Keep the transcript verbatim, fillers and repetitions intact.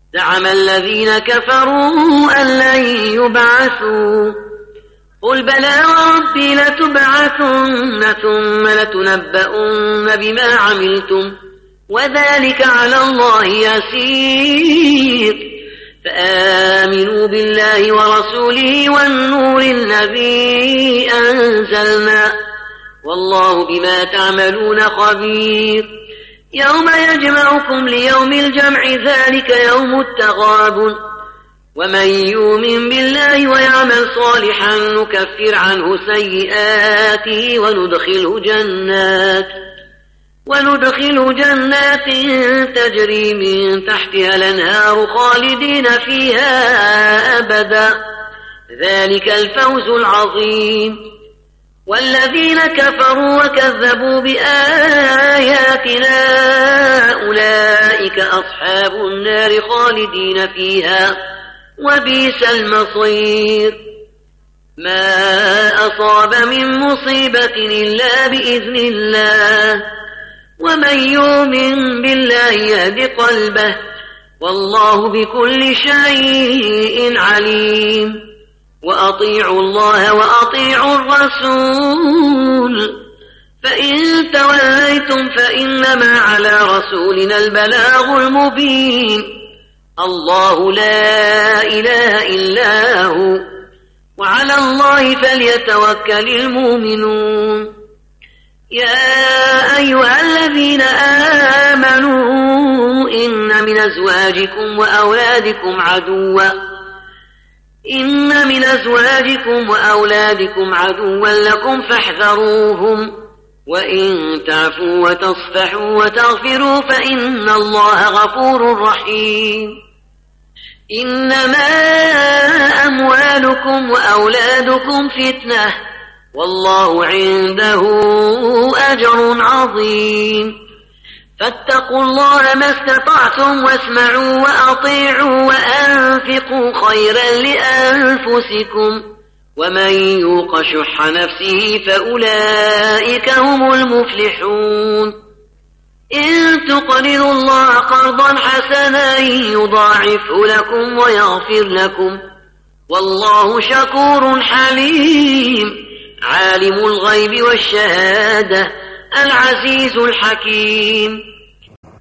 زعم الذين كفروا أن لن يبعثوا قل بلى وربي لتبعثن ثم لتنبؤن بما عملتم وذلك على الله يسير فآمنوا بالله ورسوله والنور الذي أنزلنا والله بما تعملون خبير يوم يجمعكم ليوم الجمع ذلك يوم التغابن ومن يؤمن بالله ويعمل صالحا نكفر عنه سيئاته وندخله جنات وندخله جنات تجري من تحتها الأنهار خالدين فيها أبدا ذلك الفوز العظيم والذين كفروا وكذبوا بآياتنا أولئك أصحاب النار خالدين فيها وبئس المصير ما أصاب من مصيبة إلا بإذن الله ومن يؤمن بالله يهد قلبه والله بكل شيء عليم وأطيعوا الله وأطيعوا الرسول فإن توليتم فإنما على رسولنا البلاغ المبين الله لا إله إلا هو وعلى الله فليتوكل المؤمنون يا أيها الذين آمنوا إن من أزواجكم وأولادكم عدوا إن من أزواجكم وأولادكم عدوا لكم فاحذروهم وإن تعفوا وتصفحوا وتغفروا فإن الله غفور رحيم إنما أموالكم وأولادكم فتنة والله عنده أجر عظيم فاتقوا الله ما استطعتم واسمعوا وأطيعوا وأنفقوا خيرا لأنفسكم ومن يوق شح نفسه فأولئك هم المفلحون إن تقرضوا الله قرضا حسنا يضاعفه لكم ويغفر لكم والله شكور حليم عالم الغيب والشهادة العزيز الحكيم